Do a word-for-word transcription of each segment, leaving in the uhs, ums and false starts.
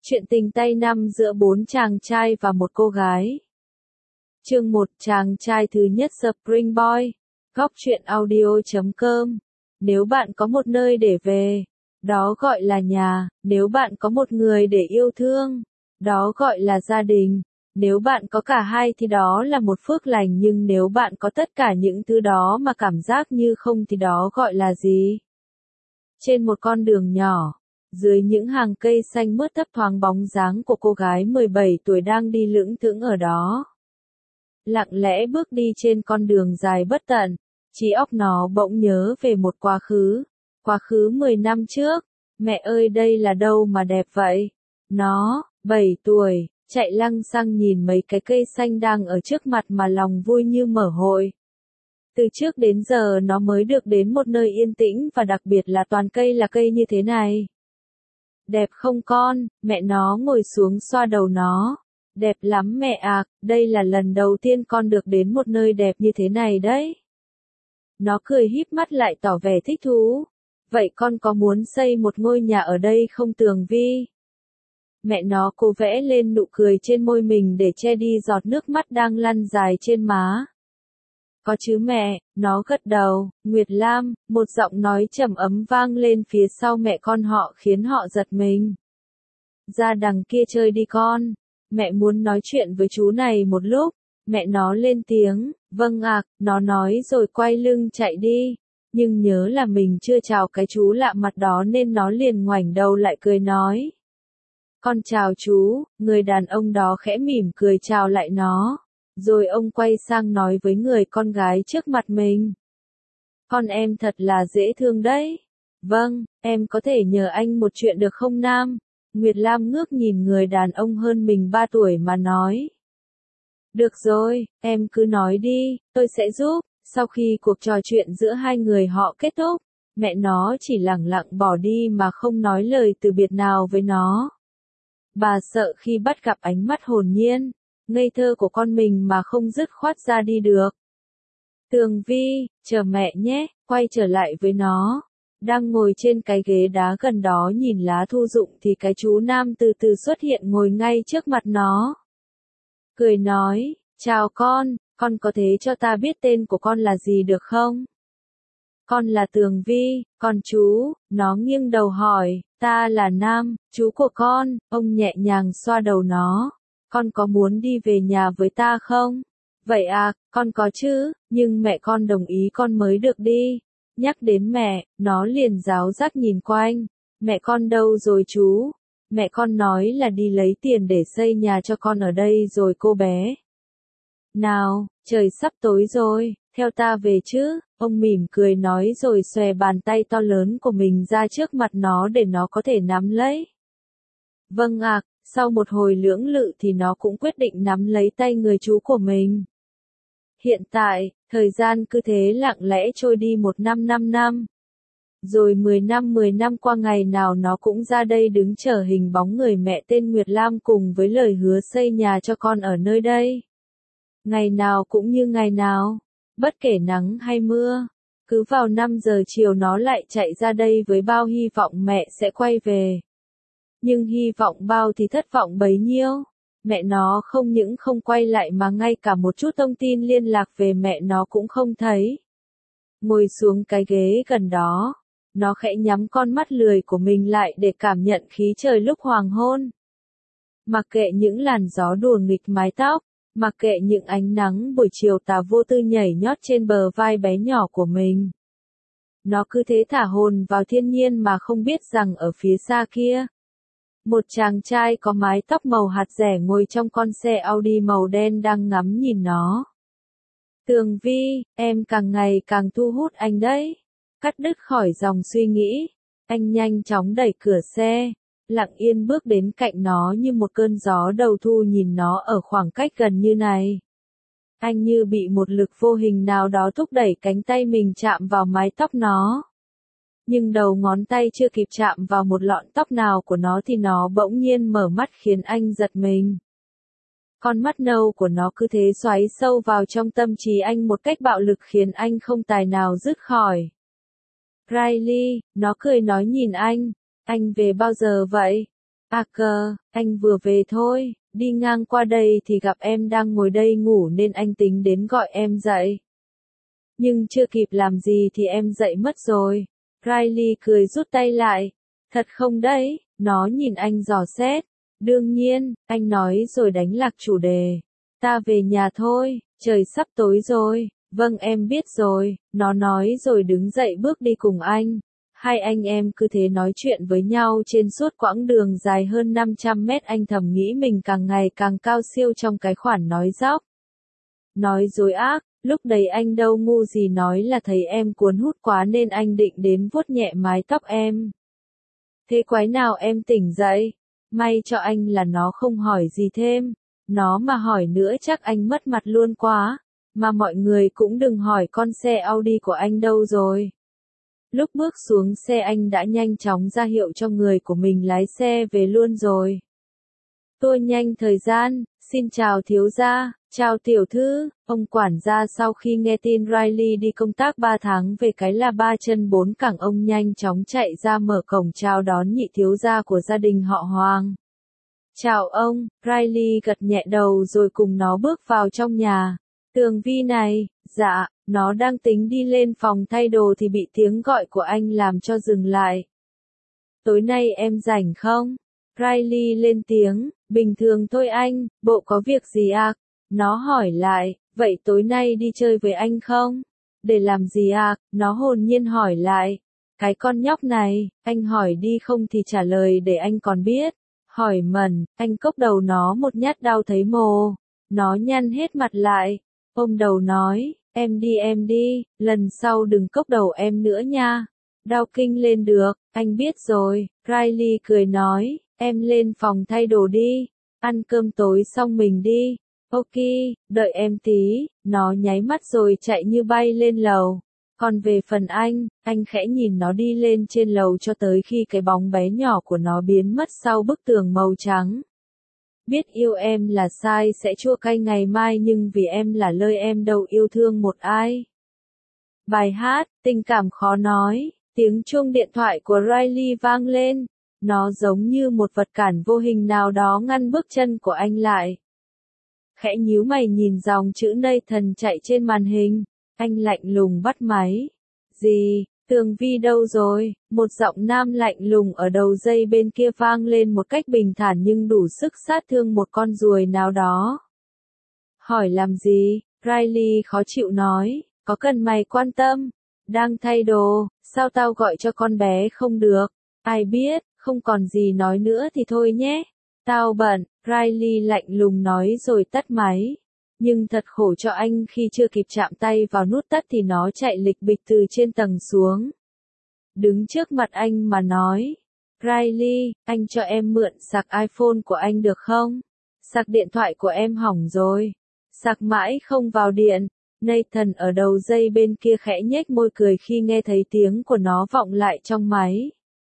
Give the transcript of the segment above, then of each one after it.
Chuyện tình tay năm giữa bốn chàng trai và một cô gái. Chương một, chàng trai thứ nhất Spring Boy. Góc truyện audio chấm com. Nếu bạn có một nơi để về, đó gọi là nhà. Nếu bạn có một người để yêu thương, đó gọi là gia đình. Nếu bạn có cả hai thì đó là một phước lành, nhưng nếu bạn có tất cả những thứ đó mà cảm giác như không thì đó gọi là gì? Trên một con đường nhỏ, dưới những hàng cây xanh mướt thấp thoáng bóng dáng của cô gái mười bảy tuổi đang đi lững thững ở đó. Lặng lẽ bước đi trên con đường dài bất tận, trí óc nó bỗng nhớ về một quá khứ. Quá khứ mười năm trước, mẹ ơi đây là đâu mà đẹp vậy? Nó, bảy tuổi, chạy lăng xăng nhìn mấy cái cây xanh đang ở trước mặt mà lòng vui như mở hội. Từ trước đến giờ nó mới được đến một nơi yên tĩnh và đặc biệt là toàn cây là cây như thế này. Đẹp không con? Mẹ nó ngồi xuống xoa đầu nó. Đẹp lắm mẹ ạ, đây là lần đầu tiên con được đến một nơi đẹp như thế này đấy. Nó cười híp mắt lại tỏ vẻ thích thú. Vậy con có muốn xây một ngôi nhà ở đây không Tường Vi? Mẹ nó cố vẽ lên nụ cười trên môi mình để che đi giọt nước mắt đang lăn dài trên má. Có chứ mẹ, nó gật đầu. Nguyệt Lam, một giọng nói trầm ấm vang lên phía sau mẹ con họ khiến họ giật mình. Ra đằng kia chơi đi con, mẹ muốn nói chuyện với chú này một lúc. Mẹ nó lên tiếng, vâng ạ, nó nói rồi quay lưng chạy đi. Nhưng nhớ là mình chưa chào cái chú lạ mặt đó nên nó liền ngoảnh đầu lại cười nói. Con chào chú, người đàn ông đó khẽ mỉm cười chào lại nó. Rồi ông quay sang nói với người con gái trước mặt mình. Con em thật là dễ thương đấy. Vâng, em có thể nhờ anh một chuyện được không Nam? Nguyệt Lam ngước nhìn người đàn ông hơn mình ba tuổi mà nói. Được rồi, em cứ nói đi, tôi sẽ giúp. Sau khi cuộc trò chuyện giữa hai người họ kết thúc, mẹ nó chỉ lẳng lặng bỏ đi mà không nói lời từ biệt nào với nó. Bà sợ khi bắt gặp ánh mắt hồn nhiên, ngây thơ của con mình mà không dứt khoát ra đi được. Tường Vi, chờ mẹ nhé, quay trở lại với nó. Đang ngồi trên cái ghế đá gần đó nhìn lá thu rụng thì cái chú Nam từ từ xuất hiện ngồi ngay trước mặt nó. Cười nói, chào con, con có thể cho ta biết tên của con là gì được không? Con là Tường Vi, còn chú, nó nghiêng đầu hỏi, ta là Nam, chú của con, ông nhẹ nhàng xoa đầu nó. Con có muốn đi về nhà với ta không? Vậy à, con có chứ, nhưng mẹ con đồng ý con mới được đi. Nhắc đến mẹ, nó liền ráo rác nhìn quanh. Mẹ con đâu rồi chú? Mẹ con nói là đi lấy tiền để xây nhà cho con ở đây rồi cô bé. Nào, trời sắp tối rồi, theo ta về chứ, ông mỉm cười nói rồi xòe bàn tay to lớn của mình ra trước mặt nó để nó có thể nắm lấy. Vâng ạ, sau một hồi lưỡng lự thì nó cũng quyết định nắm lấy tay người chú của mình. Hiện tại, thời gian cứ thế lặng lẽ trôi đi một năm năm năm. Rồi mười năm mười năm qua ngày nào nó cũng ra đây đứng chờ hình bóng người mẹ tên Nguyệt Lam cùng với lời hứa xây nhà cho con ở nơi đây. Ngày nào cũng như ngày nào, bất kể nắng hay mưa, cứ vào năm giờ chiều nó lại chạy ra đây với bao hy vọng mẹ sẽ quay về. Nhưng hy vọng bao thì thất vọng bấy nhiêu. Mẹ nó không những không quay lại mà ngay cả một chút thông tin liên lạc về mẹ nó cũng không thấy. Ngồi xuống cái ghế gần đó, nó khẽ nhắm con mắt lười của mình lại để cảm nhận khí trời lúc hoàng hôn. Mặc kệ những làn gió đùa nghịch mái tóc, mặc kệ những ánh nắng buổi chiều tà vô tư nhảy nhót trên bờ vai bé nhỏ của mình. Nó cứ thế thả hồn vào thiên nhiên mà không biết rằng ở phía xa kia, một chàng trai có mái tóc màu hạt rẻ ngồi trong con xe Audi màu đen đang ngắm nhìn nó. Tường Vi, em càng ngày càng thu hút anh đấy. Cắt đứt khỏi dòng suy nghĩ, anh nhanh chóng đẩy cửa xe, lặng yên bước đến cạnh nó như một cơn gió đầu thu nhìn nó ở khoảng cách gần như này. Anh như bị một lực vô hình nào đó thúc đẩy cánh tay mình chạm vào mái tóc nó. Nhưng đầu ngón tay chưa kịp chạm vào một lọn tóc nào của nó thì nó bỗng nhiên mở mắt khiến anh giật mình. Con mắt nâu của nó cứ thế xoáy sâu vào trong tâm trí anh một cách bạo lực khiến anh không tài nào dứt khỏi. Riley, nó cười nói nhìn anh, anh về bao giờ vậy? À cờ, anh vừa về thôi, đi ngang qua đây thì gặp em đang ngồi đây ngủ nên anh tính đến gọi em dậy. Nhưng chưa kịp làm gì thì em dậy mất rồi. Riley cười rút tay lại. Thật không đấy, nó nhìn anh dò xét. Đương nhiên, anh nói rồi đánh lạc chủ đề. Ta về nhà thôi, trời sắp tối rồi. Vâng em biết rồi, nó nói rồi đứng dậy bước đi cùng anh. Hai anh em cứ thế nói chuyện với nhau trên suốt quãng đường dài hơn năm trăm mét. Anh thầm nghĩ mình càng ngày càng cao siêu trong cái khoản nói dóc. Nói dối ác, lúc đấy anh đâu ngu gì nói là thấy em cuốn hút quá nên anh định đến vuốt nhẹ mái tóc em. Thế quái nào em tỉnh dậy? May cho anh là nó không hỏi gì thêm. Nó mà hỏi nữa chắc anh mất mặt luôn quá. Mà mọi người cũng đừng hỏi con xe Audi của anh đâu rồi. Lúc bước xuống xe anh đã nhanh chóng ra hiệu cho người của mình lái xe về luôn rồi. Tôi nhanh thời gian, xin chào thiếu gia, chào tiểu thư, ông quản gia sau khi nghe tin Riley đi công tác ba tháng về cái là ba chân bốn cẳng ông nhanh chóng chạy ra mở cổng chào đón nhị thiếu gia của gia đình họ Hoàng. Chào ông, Riley gật nhẹ đầu rồi cùng nó bước vào trong nhà. Tường Vi này, dạ, nó đang tính đi lên phòng thay đồ thì bị tiếng gọi của anh làm cho dừng lại. Tối nay em rảnh không? Riley lên tiếng, bình thường thôi anh, bộ có việc gì à? Nó hỏi lại, vậy tối nay đi chơi với anh không? Để làm gì à? Nó hồn nhiên hỏi lại. Cái con nhóc này, anh hỏi đi không thì trả lời để anh còn biết. Hỏi mẩn, anh cốc đầu nó một nhát đau thấy mồ. Nó nhăn hết mặt lại. Ôm đầu nói, em đi em đi, lần sau đừng cốc đầu em nữa nha. Đau kinh lên được, anh biết rồi. Riley cười nói, em lên phòng thay đồ đi. Ăn cơm tối xong mình đi. Ok, đợi em tí. Nó nháy mắt rồi chạy như bay lên lầu. Còn về phần anh, anh khẽ nhìn nó đi lên trên lầu cho tới khi cái bóng bé nhỏ của nó biến mất sau bức tường màu trắng. Biết yêu em là sai sẽ chua cay ngày mai nhưng vì em là lời em đâu yêu thương một ai. Bài hát, tình cảm khó nói, tiếng chuông điện thoại của Riley vang lên. Nó giống như một vật cản vô hình nào đó ngăn bước chân của anh lại. Khẽ nhíu mày nhìn dòng chữ Nathan chạy trên màn hình. Anh lạnh lùng bắt máy. Gì, Tường Vi đâu rồi? Một giọng nam lạnh lùng ở đầu dây bên kia vang lên một cách bình thản nhưng đủ sức sát thương một con ruồi nào đó. Hỏi làm gì? Riley khó chịu nói, có cần mày quan tâm? Đang thay đồ, sao tao gọi cho con bé không được? Ai biết, không còn gì nói nữa thì thôi nhé. Tao bận, Riley lạnh lùng nói rồi tắt máy. Nhưng thật khổ cho anh khi chưa kịp chạm tay vào nút tắt thì nó chạy lịch bịch từ trên tầng xuống. Đứng trước mặt anh mà nói. Riley, anh cho em mượn sạc iPhone của anh được không? Sạc điện thoại của em hỏng rồi. Sạc mãi không vào điện. Nathan ở đầu dây bên kia khẽ nhếch môi cười khi nghe thấy tiếng của nó vọng lại trong máy.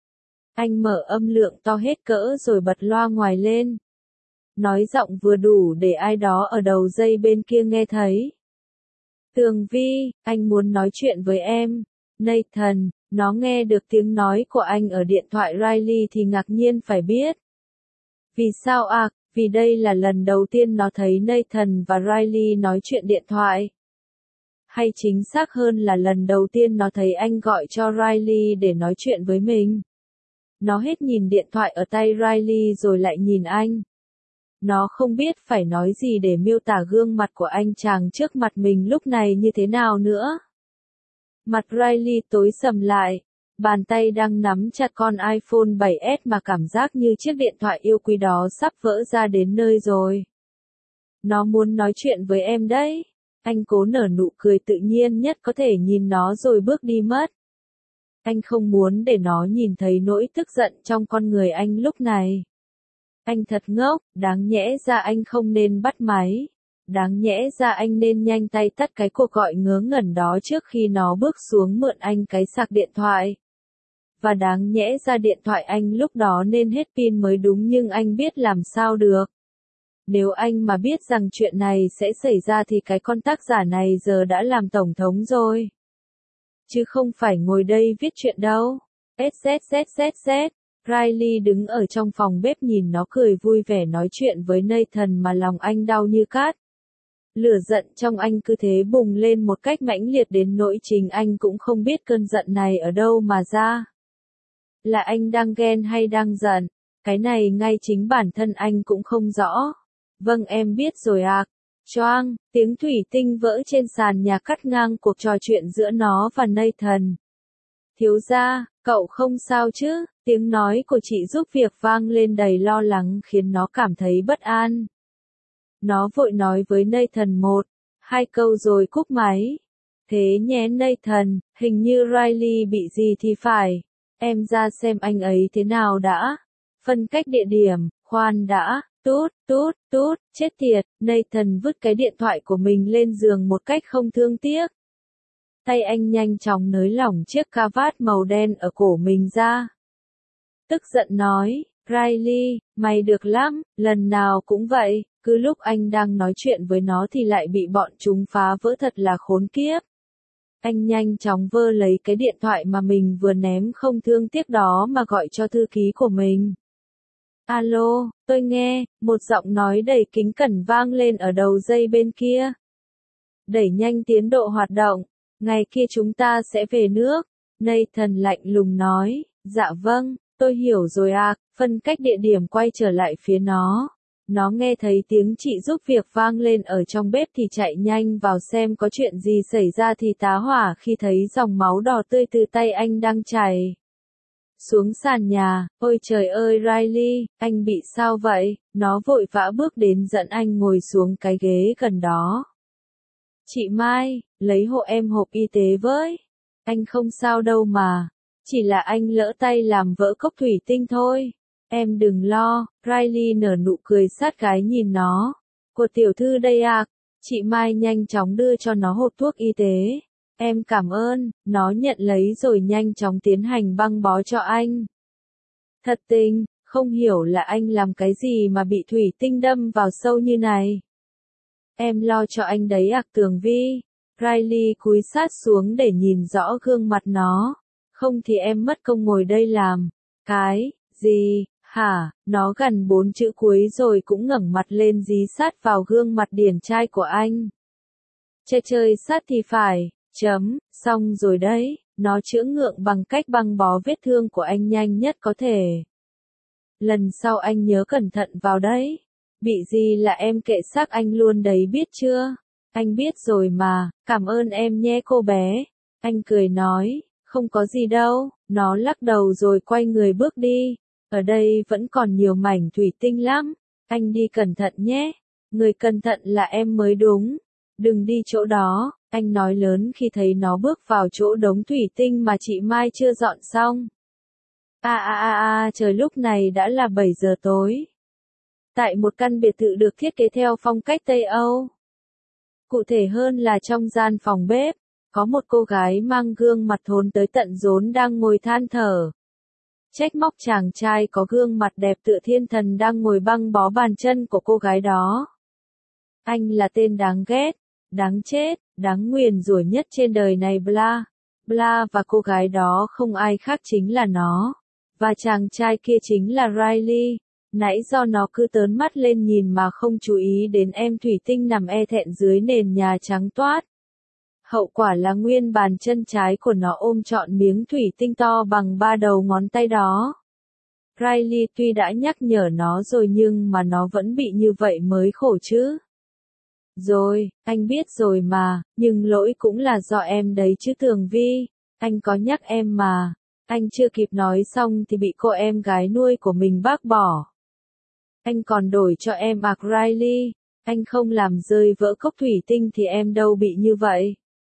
Anh mở âm lượng to hết cỡ rồi bật loa ngoài lên. Nói giọng vừa đủ để ai đó ở đầu dây bên kia nghe thấy. Tường Vi, anh muốn nói chuyện với em. Nathan, nó nghe được tiếng nói của anh ở điện thoại Riley thì ngạc nhiên phải biết. Vì sao à, vì đây là lần đầu tiên nó thấy Nathan và Riley nói chuyện điện thoại. Hay chính xác hơn là lần đầu tiên nó thấy anh gọi cho Riley để nói chuyện với mình. Nó hết nhìn điện thoại ở tay Riley rồi lại nhìn anh. Nó không biết phải nói gì để miêu tả gương mặt của anh chàng trước mặt mình lúc này như thế nào nữa. Mặt Riley tối sầm lại, bàn tay đang nắm chặt con iPhone bảy S mà cảm giác như chiếc điện thoại yêu quý đó sắp vỡ ra đến nơi rồi. Nó muốn nói chuyện với em đấy. Anh cố nở nụ cười tự nhiên nhất có thể nhìn nó rồi bước đi mất. Anh không muốn để nó nhìn thấy nỗi tức giận trong con người anh lúc này. Anh thật ngốc, đáng nhẽ ra anh không nên bắt máy. Đáng nhẽ ra anh nên nhanh tay tắt cái cuộc gọi ngớ ngẩn đó trước khi nó bước xuống mượn anh cái sạc điện thoại. Và đáng nhẽ ra điện thoại anh lúc đó nên hết pin mới đúng nhưng anh biết làm sao được. Nếu anh mà biết rằng chuyện này sẽ xảy ra thì cái con tác giả này giờ đã làm tổng thống rồi. Chứ không phải ngồi đây viết chuyện đâu. ét zét zét zét zét. Riley đứng ở trong phòng bếp nhìn nó cười vui vẻ nói chuyện với Nathan mà lòng anh đau như cát. Lửa giận trong anh cứ thế bùng lên một cách mãnh liệt đến nỗi chính anh cũng không biết cơn giận này ở đâu mà ra. Là anh đang ghen hay đang giận? Cái này ngay chính bản thân anh cũng không rõ. Vâng em biết rồi ạ. À. Choang, tiếng thủy tinh vỡ trên sàn nhà cắt ngang cuộc trò chuyện giữa nó và Nathan. Thiếu gia, cậu không sao chứ? Tiếng nói của chị giúp việc vang lên đầy lo lắng khiến nó cảm thấy bất an. Nó vội nói với Nathan một, hai câu rồi cúp máy. Thế nhé Nathan, hình như Riley bị gì thì phải. Em ra xem anh ấy thế nào đã. Phân cách địa điểm, khoan đã, tút, tút, tút, chết tiệt. Nathan vứt cái điện thoại của mình lên giường một cách không thương tiếc. Tay anh nhanh chóng nới lỏng chiếc cà vạt màu đen ở cổ mình ra. Tức giận nói, Riley, mày được lắm, lần nào cũng vậy, cứ lúc anh đang nói chuyện với nó thì lại bị bọn chúng phá vỡ thật là khốn kiếp. Anh nhanh chóng vơ lấy cái điện thoại mà mình vừa ném không thương tiếc đó mà gọi cho thư ký của mình. Alo, tôi nghe, một giọng nói đầy kính cẩn vang lên ở đầu dây bên kia. Đẩy nhanh tiến độ hoạt động, ngày kia chúng ta sẽ về nước. Nathan lạnh lùng nói, dạ vâng, tôi hiểu rồi ạ, à. Phân cách địa điểm quay trở lại phía nó. Nó nghe thấy tiếng chị giúp việc vang lên ở trong bếp thì chạy nhanh vào xem có chuyện gì xảy ra thì tá hỏa khi thấy dòng máu đỏ tươi từ tay anh đang chảy xuống sàn nhà. Ôi trời ơi Riley, anh bị sao vậy? Nó vội vã bước đến dẫn anh ngồi xuống cái ghế gần đó. Chị Mai, lấy hộ em hộp y tế với. Anh không sao đâu mà. Chỉ là anh lỡ tay làm vỡ cốc thủy tinh thôi. Em đừng lo, Riley nở nụ cười sát gái nhìn nó. Của tiểu thư đây à, chị Mai nhanh chóng đưa cho nó hộp thuốc y tế. Em cảm ơn, nó nhận lấy rồi nhanh chóng tiến hành băng bó cho anh. Thật tình, không hiểu là anh làm cái gì mà bị thủy tinh đâm vào sâu như này. Em lo cho anh đấy ạ Tường Vi. Riley cúi sát xuống để nhìn rõ gương mặt nó. Không thì em mất công ngồi đây làm. Cái, gì, hả, nó gần bốn chữ cuối rồi cũng ngẩng mặt lên dí sát vào gương mặt điển trai của anh. Chơi chơi sát thì phải, chấm, xong rồi đấy, nó chữa ngượng bằng cách băng bó vết thương của anh nhanh nhất có thể. Lần sau anh nhớ cẩn thận vào đấy. Bị gì là em kệ xác anh luôn đấy biết chưa? Anh biết rồi mà, cảm ơn em nhé cô bé. Anh cười nói, không có gì đâu, nó lắc đầu rồi quay người bước đi. Ở đây vẫn còn nhiều mảnh thủy tinh lắm, anh đi cẩn thận nhé. Người cẩn thận là em mới đúng. Đừng đi chỗ đó, anh nói lớn khi thấy nó bước vào chỗ đống thủy tinh mà chị Mai chưa dọn xong. À à à à, trời lúc này đã là bảy giờ tối. Tại một căn biệt thự được thiết kế theo phong cách Tây Âu. Cụ thể hơn là trong gian phòng bếp, có một cô gái mang gương mặt thốn tới tận rốn đang ngồi than thở. Trách móc chàng trai có gương mặt đẹp tựa thiên thần đang ngồi băng bó bàn chân của cô gái đó. Anh là tên đáng ghét, đáng chết, đáng nguyền rủa nhất trên đời này bla, bla và cô gái đó không ai khác chính là nó. Và chàng trai kia chính là Riley. Nãy do nó cứ tớn mắt lên nhìn mà không chú ý đến em thủy tinh nằm e thẹn dưới nền nhà trắng toát. Hậu quả là nguyên bàn chân trái của nó ôm trọn miếng thủy tinh to bằng ba đầu ngón tay đó. Riley tuy đã nhắc nhở nó rồi nhưng mà nó vẫn bị như vậy mới khổ chứ. Rồi, anh biết rồi mà, nhưng lỗi cũng là do em đấy chứ Tường Vi. Anh có nhắc em mà. Anh chưa kịp nói xong thì bị cô em gái nuôi của mình bác bỏ. Anh còn đổi cho em ạc Riley. Anh không làm rơi vỡ cốc thủy tinh thì em đâu bị như vậy.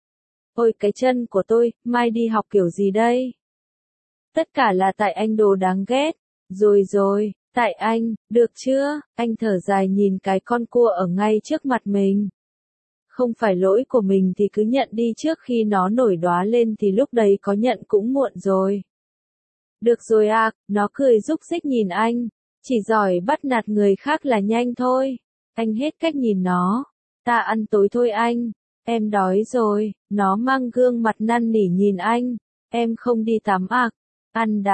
Ôi cái chân của tôi, mai đi học kiểu gì đây? Tất cả là tại anh đồ đáng ghét. Rồi rồi, tại anh, được chưa? Anh thở dài nhìn cái con cua ở ngay trước mặt mình. Không phải lỗi của mình thì cứ nhận đi trước khi nó nổi đóa lên thì lúc đấy có nhận cũng muộn rồi. Được rồi à, nó cười rúc rích nhìn anh. Chỉ giỏi bắt nạt người khác là nhanh thôi. Anh hết cách nhìn nó. Ta ăn tối thôi anh. Em đói rồi. Nó mang gương mặt năn nỉ nhìn anh. Em không đi tắm à? Ăn đã.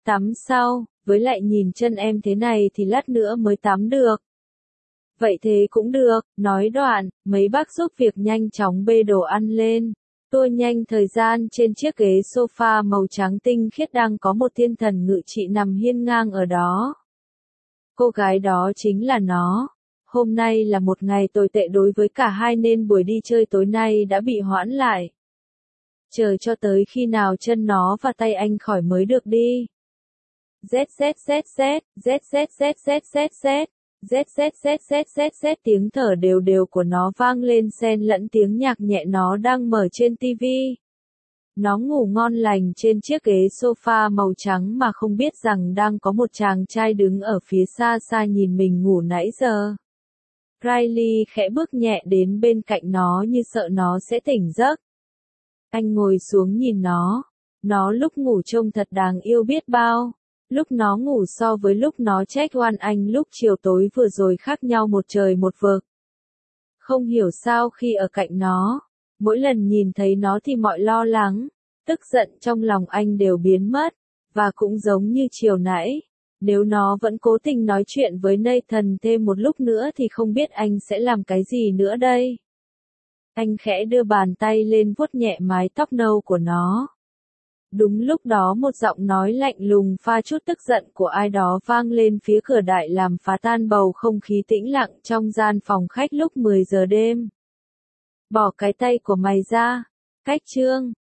Tắm sau, với lại nhìn chân em thế này thì lát nữa mới tắm được. Vậy thế cũng được, nói đoạn, mấy bác giúp việc nhanh chóng bê đồ ăn lên. Tua nhanh thời gian trên chiếc ghế sofa màu trắng tinh khiết đang có một thiên thần ngự trị nằm hiên ngang ở đó. Cô gái đó chính là nó. Hôm nay là một ngày tồi tệ đối với cả hai nên buổi đi chơi tối nay đã bị hoãn lại. Chờ cho tới khi nào chân nó và tay anh khỏi mới được đi. Z Z Z Z, Z Z Z Z Z Z, Z Z Z Z Z Z tiếng thở đều đều của nó vang lên xen lẫn tiếng nhạc nhẹ nó đang mở trên tivi. Nó ngủ ngon lành trên chiếc ghế sofa màu trắng mà không biết rằng đang có một chàng trai đứng ở phía xa xa nhìn mình ngủ nãy giờ. Riley khẽ bước nhẹ đến bên cạnh nó như sợ nó sẽ tỉnh giấc. Anh ngồi xuống nhìn nó. Nó lúc ngủ trông thật đáng yêu biết bao. Lúc nó ngủ so với lúc nó trách oan anh lúc chiều tối vừa rồi khác nhau một trời một vực. Không hiểu sao khi ở cạnh nó, mỗi lần nhìn thấy nó thì mọi lo lắng, tức giận trong lòng anh đều biến mất, và cũng giống như chiều nãy, nếu nó vẫn cố tình nói chuyện với Nathan thêm một lúc nữa thì không biết anh sẽ làm cái gì nữa đây. Anh khẽ đưa bàn tay lên vuốt nhẹ mái tóc nâu của nó. Đúng lúc đó một giọng nói lạnh lùng pha chút tức giận của ai đó vang lên phía cửa đại làm phá tan bầu không khí tĩnh lặng trong gian phòng khách lúc mười giờ đêm. Bỏ cái tay của mày ra, Cách Trương.